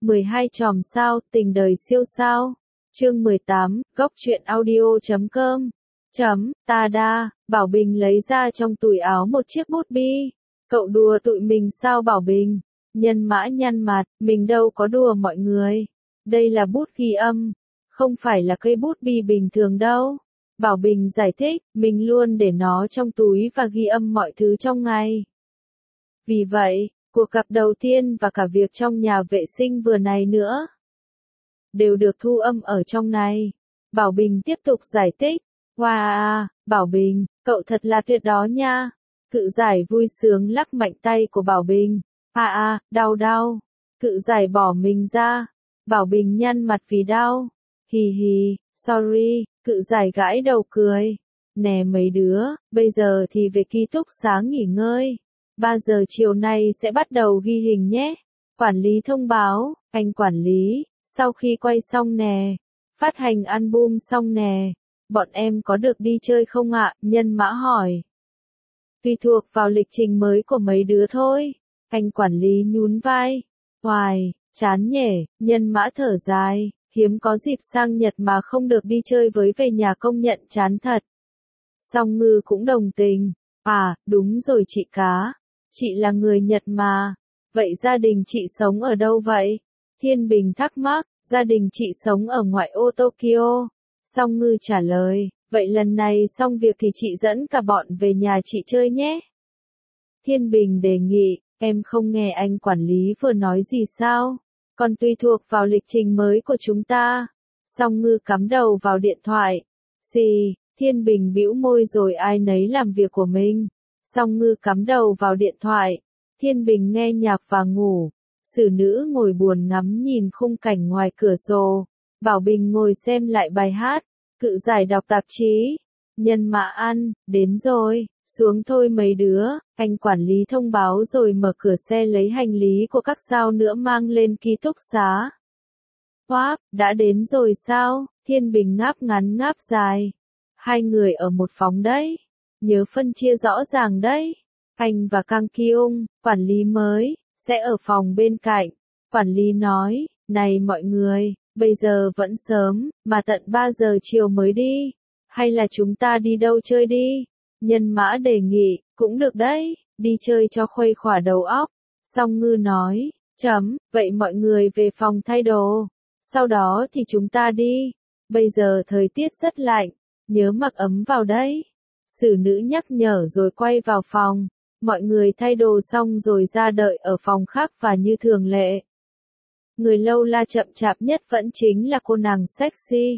12 chòm sao, tình đời siêu sao. Chương 18, góc truyện audio.com. Ta Bảo Bình lấy ra trong túi áo một chiếc bút bi. Cậu đùa tụi mình sao Bảo Bình? Nhân Mã nhăn mặt, mình đâu có đùa mọi người. Đây là bút ghi âm, không phải là cây bút bi bình thường đâu. Bảo Bình giải thích, mình luôn để nó trong túi và ghi âm mọi thứ trong ngày. Vì vậy, cuộc gặp đầu tiên và cả việc trong nhà vệ sinh vừa này nữa đều được thu âm ở trong này. Bảo Bình tiếp tục giải thích. Wow, Bảo Bình, cậu thật là tuyệt đó nha. Cự giải vui sướng lắc mạnh tay của Bảo Bình. Đau. Cự giải bỏ mình ra. Bảo Bình nhăn mặt vì đau. Hì, sorry, cự giải gãi đầu cười. Nè mấy đứa, bây giờ thì về ký túc xá nghỉ ngơi. 3 giờ chiều nay sẽ bắt đầu ghi hình nhé. Quản lý thông báo, anh quản lý, sau khi quay xong nè, phát hành album xong nè, bọn em có được đi chơi không ạ? Nhân Mã hỏi. Tùy thuộc vào lịch trình mới của mấy đứa thôi. Anh quản lý nhún vai. Hoài, chán nhỉ, Nhân Mã thở dài, hiếm có dịp sang Nhật mà không được đi chơi với về nhà công nhận chán thật. Song Ngư cũng đồng tình. Đúng rồi chị Cá. Chị là người Nhật mà. Vậy gia đình chị sống ở đâu vậy? Thiên Bình thắc mắc, gia đình chị sống ở ngoại ô Tokyo. Song Ngư trả lời, vậy lần này xong việc thì chị dẫn cả bọn về nhà chị chơi nhé. Thiên Bình đề nghị, em không nghe anh quản lý vừa nói gì sao? Còn tùy thuộc vào lịch trình mới của chúng ta. Song Ngư cắm đầu vào điện thoại. Thiên Bình bĩu môi rồi ai nấy làm việc của mình. Song Ngư cắm đầu vào điện thoại. Thiên Bình nghe nhạc và ngủ. Xử Nữ ngồi buồn ngắm nhìn khung cảnh ngoài cửa sổ. Bảo Bình ngồi xem lại bài hát. Cự giải đọc tạp chí. Nhân Mã ăn, đến rồi, xuống thôi mấy đứa. Anh quản lý thông báo rồi mở cửa xe lấy hành lý của các sao nữa mang lên ký túc xá. Đã đến rồi sao? Thiên Bình ngáp ngắn ngáp dài. 2 người ở một phòng đấy. Nhớ phân chia rõ ràng đấy. Anh và Kang Kyung, quản lý mới, sẽ ở phòng bên cạnh. Quản lý nói, này mọi người, bây giờ vẫn sớm, mà tận 3 giờ chiều mới đi. Hay là chúng ta đi đâu chơi đi? Nhân Mã đề nghị, cũng được đấy, đi chơi cho khuây khỏa đầu óc. Song Ngư nói, vậy mọi người về phòng thay đồ. Sau đó thì chúng ta đi. Bây giờ thời tiết rất lạnh, nhớ mặc ấm vào đấy. Xử Nữ nhắc nhở rồi quay vào phòng. Mọi người thay đồ xong rồi ra đợi ở phòng khác và như thường lệ. Người lâu la chậm chạp nhất vẫn chính là cô nàng sexy.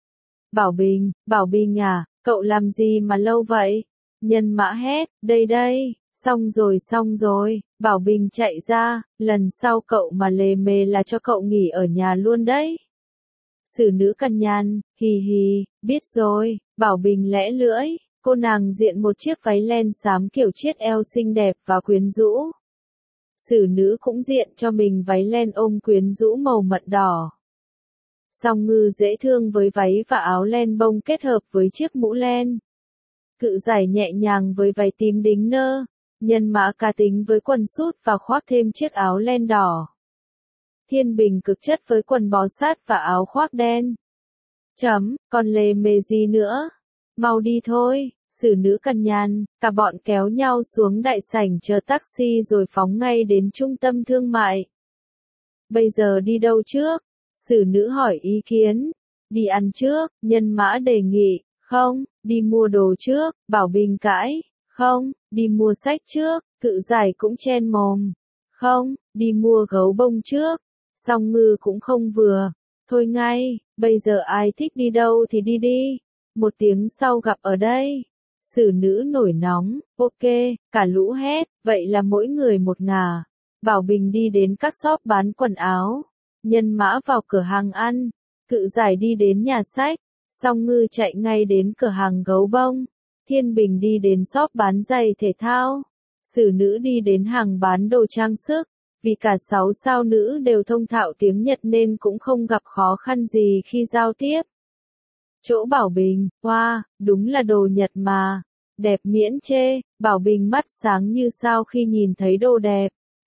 Bảo Bình à, cậu làm gì mà lâu vậy? Nhân Mã hét, đây, xong rồi, Bảo Bình chạy ra, lần sau cậu mà lề mề là cho cậu nghỉ ở nhà luôn đấy. Xử Nữ cằn nhằn, hì, biết rồi, Bảo Bình lẽ lưỡi. Cô nàng diện một chiếc váy len xám kiểu chiết eo xinh đẹp và quyến rũ. Xử Nữ cũng diện cho mình váy len ôm quyến rũ màu mận đỏ. Song Ngư dễ thương với váy và áo len bông kết hợp với chiếc mũ len. Cự giải nhẹ nhàng với váy tím đính nơ. Nhân Mã cá tính với quần sút và khoác thêm chiếc áo len đỏ. Thiên Bình cực chất với quần bó sát và áo khoác đen. Còn lề mề gì nữa? Mau đi thôi. Xử Nữ cằn nhằn, cả bọn kéo nhau xuống đại sảnh chờ taxi rồi phóng ngay đến trung tâm thương mại. Bây giờ đi đâu trước? Xử Nữ hỏi ý kiến. Đi ăn trước, Nhân Mã đề nghị. Không, đi mua đồ trước, Bảo Bình cãi. Không, đi mua sách trước, Cự giải cũng chen mồm. Không, đi mua gấu bông trước. Song Ngư cũng không vừa. Thôi ngay, bây giờ ai thích đi đâu thì đi đi. 1 tiếng sau gặp ở đây. Xử Nữ nổi nóng, ok, cả lũ hét, vậy là mỗi người một ngả. Bảo Bình đi đến các shop bán quần áo. Nhân Mã vào cửa hàng ăn. Cự giải đi đến nhà sách. Song Ngư chạy ngay đến cửa hàng gấu bông. Thiên Bình đi đến shop bán giày thể thao. Xử Nữ đi đến hàng bán đồ trang sức. Vì cả 6 sao nữ đều thông thạo tiếng Nhật nên cũng không gặp khó khăn gì khi giao tiếp. Chỗ Bảo Bình, đúng là đồ Nhật mà. Đẹp miễn chê, Bảo Bình mắt sáng như sao khi nhìn thấy đồ đẹp.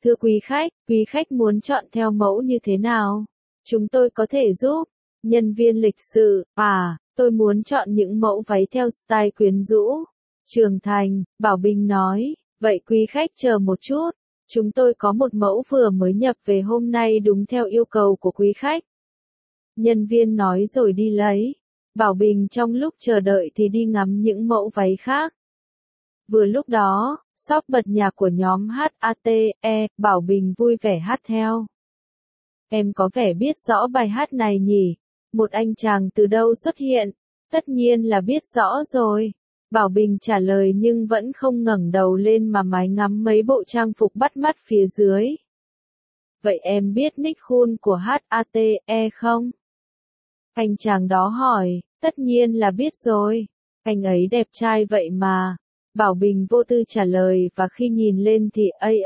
Thưa quý khách muốn chọn theo mẫu như thế nào? Chúng tôi có thể giúp. Nhân viên lịch sự, tôi muốn chọn những mẫu váy theo style quyến rũ, trưởng thành, Bảo Bình nói. Vậy quý khách chờ một chút. Chúng tôi có một mẫu vừa mới nhập về hôm nay đúng theo yêu cầu của quý khách. Nhân viên nói rồi đi lấy. Bảo Bình trong lúc chờ đợi thì đi ngắm những mẫu váy khác. Vừa lúc đó, shop bật nhạc của nhóm HATE, Bảo Bình vui vẻ hát theo. Em có vẻ biết rõ bài hát này nhỉ? Một anh chàng từ đâu xuất hiện? Tất nhiên là biết rõ rồi. Bảo Bình trả lời nhưng vẫn không ngẩng đầu lên mà mái ngắm mấy bộ trang phục bắt mắt phía dưới. Vậy em biết Nick Khun của HATE không? Anh chàng đó hỏi, tất nhiên là biết rồi. Anh ấy đẹp trai vậy mà. Bảo Bình vô tư trả lời và khi nhìn lên thì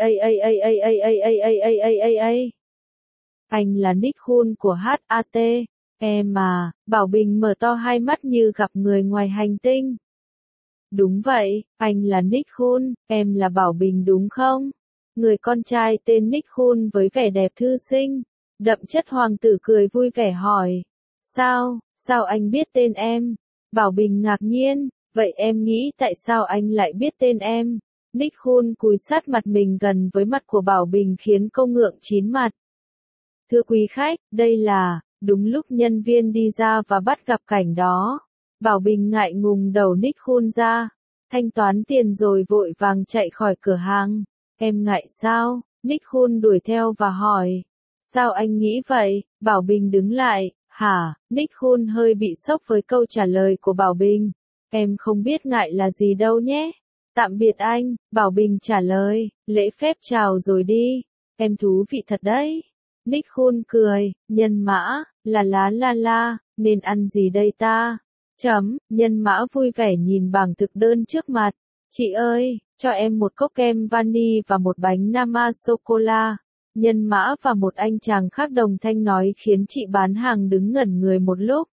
anh là Nick Khun của HATE mà. Bảo Bình mở to hai mắt như gặp người ngoài hành tinh. Đúng vậy, anh là Nick Khun, em là Bảo Bình đúng không? Người con trai tên Nick Khun với vẻ đẹp thư sinh, đậm chất hoàng tử cười vui vẻ hỏi. Sao anh biết tên em? Bảo Bình ngạc nhiên, vậy em nghĩ tại sao anh lại biết tên em? Nick Khun cúi sát mặt mình gần với mặt của Bảo Bình khiến cô ngượng chín mặt. Thưa quý khách, đây là, đúng lúc nhân viên đi ra và bắt gặp cảnh đó. Bảo Bình ngại ngùng đầu Nick Khun ra, thanh toán tiền rồi vội vàng chạy khỏi cửa hàng. Em ngại sao? Nick Khun đuổi theo và hỏi. Sao anh nghĩ vậy? Bảo Bình đứng lại. Hả? Nick Khun hơi bị sốc với câu trả lời của Bảo Bình. Em không biết ngại là gì đâu nhé. Tạm biệt anh, Bảo Bình trả lời, lễ phép chào rồi đi. Em thú vị thật đấy. Nick Khun cười, nhân mã, la, nên ăn gì đây ta? Nhân mã vui vẻ nhìn bảng thực đơn trước mặt. Chị ơi, cho em một cốc kem vani và một bánh Nama sô-cô-la. Nhân mã và một anh chàng khác đồng thanh nói khiến chị bán hàng đứng ngẩn người một lúc.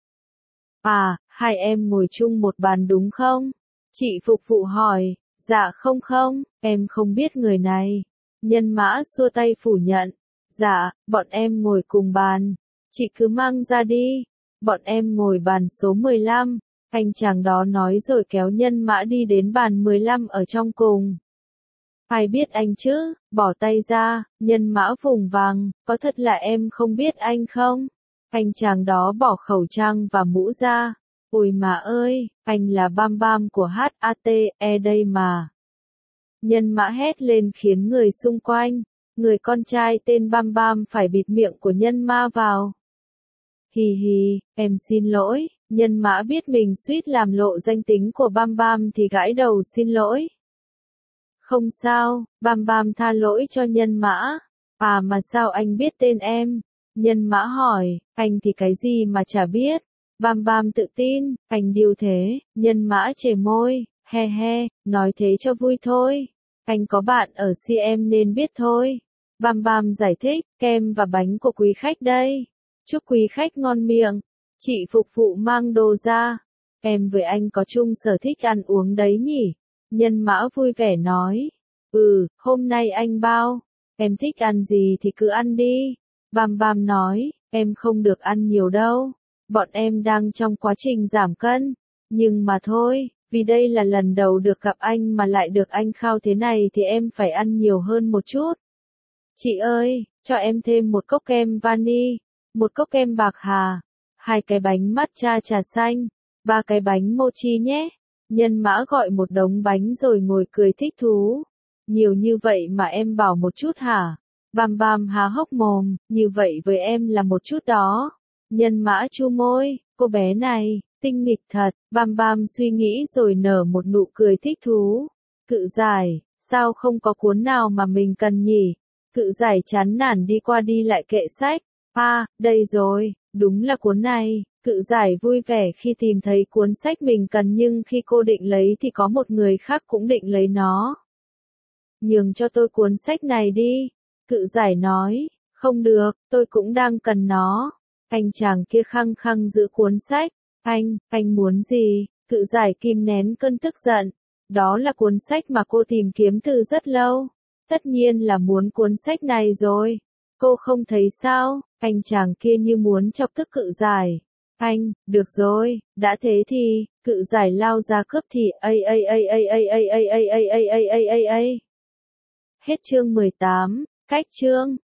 Hai em ngồi chung một bàn đúng không? Chị phục vụ hỏi. Dạ không, em không biết người này. Nhân mã xua tay phủ nhận. Dạ, bọn em ngồi cùng bàn. Chị cứ mang ra đi. Bọn em ngồi bàn số 15. Anh chàng đó nói rồi kéo nhân mã đi đến bàn 15 ở trong cùng. Ai biết anh chứ, bỏ tay ra, nhân mã vùng vàng, có thật là em không biết anh không? Anh chàng đó bỏ khẩu trang và mũ ra. Ôi mà ơi, anh là Bam Bam của HATE đây mà. Nhân mã hét lên khiến người xung quanh, người con trai tên Bam Bam phải bịt miệng của nhân mã vào. Hì, em xin lỗi, nhân mã biết mình suýt làm lộ danh tính của Bam Bam thì gãi đầu xin lỗi. Không sao, Bam Bam tha lỗi cho nhân mã. Mà sao anh biết tên em? Nhân mã hỏi, anh thì cái gì mà chả biết. Bam Bam tự tin, anh điêu thế. Nhân mã chề môi, he, nói thế cho vui thôi. Anh có bạn ở CM nên biết thôi. Bam Bam giải thích, kem và bánh của quý khách đây. Chúc quý khách ngon miệng. Chị phục vụ mang đồ ra. Em với anh có chung sở thích ăn uống đấy nhỉ? Nhân mã vui vẻ nói. Hôm nay anh bao. Em thích ăn gì thì cứ ăn đi. Bam Bam nói, em không được ăn nhiều đâu. Bọn em đang trong quá trình giảm cân. Nhưng mà thôi, vì đây là lần đầu được gặp anh mà lại được anh khao thế này thì em phải ăn nhiều hơn một chút. Chị ơi, cho em thêm một cốc kem vani, một cốc kem bạc hà, 2 cái bánh matcha trà xanh, 3 cái bánh mochi nhé. Nhân mã gọi một đống bánh rồi ngồi cười thích thú. Nhiều như vậy mà em bảo một chút hả? Bam Bam há hốc mồm, như vậy với em là một chút đó. Nhân mã chu môi, cô bé này, tinh nghịch thật. Bam Bam suy nghĩ rồi nở một nụ cười thích thú. Cự giải, sao không có cuốn nào mà mình cần nhỉ? Cự giải chán nản đi qua đi lại kệ sách. Đây rồi, đúng là cuốn này. Cự giải vui vẻ khi tìm thấy cuốn sách mình cần nhưng khi cô định lấy thì có một người khác cũng định lấy nó. Nhường cho tôi cuốn sách này đi. Cự giải nói, không được, tôi cũng đang cần nó. Anh chàng kia khăng khăng giữ cuốn sách. Anh muốn gì? Cự giải kìm nén cơn tức giận. Đó là cuốn sách mà cô tìm kiếm từ rất lâu. Tất nhiên là muốn cuốn sách này rồi. Cô không thấy sao, anh chàng kia như muốn chọc tức Cự Giải. Anh, được rồi, đã thế thì, Cự Giải lao ra cướp thì Hết chương 18, cách chương.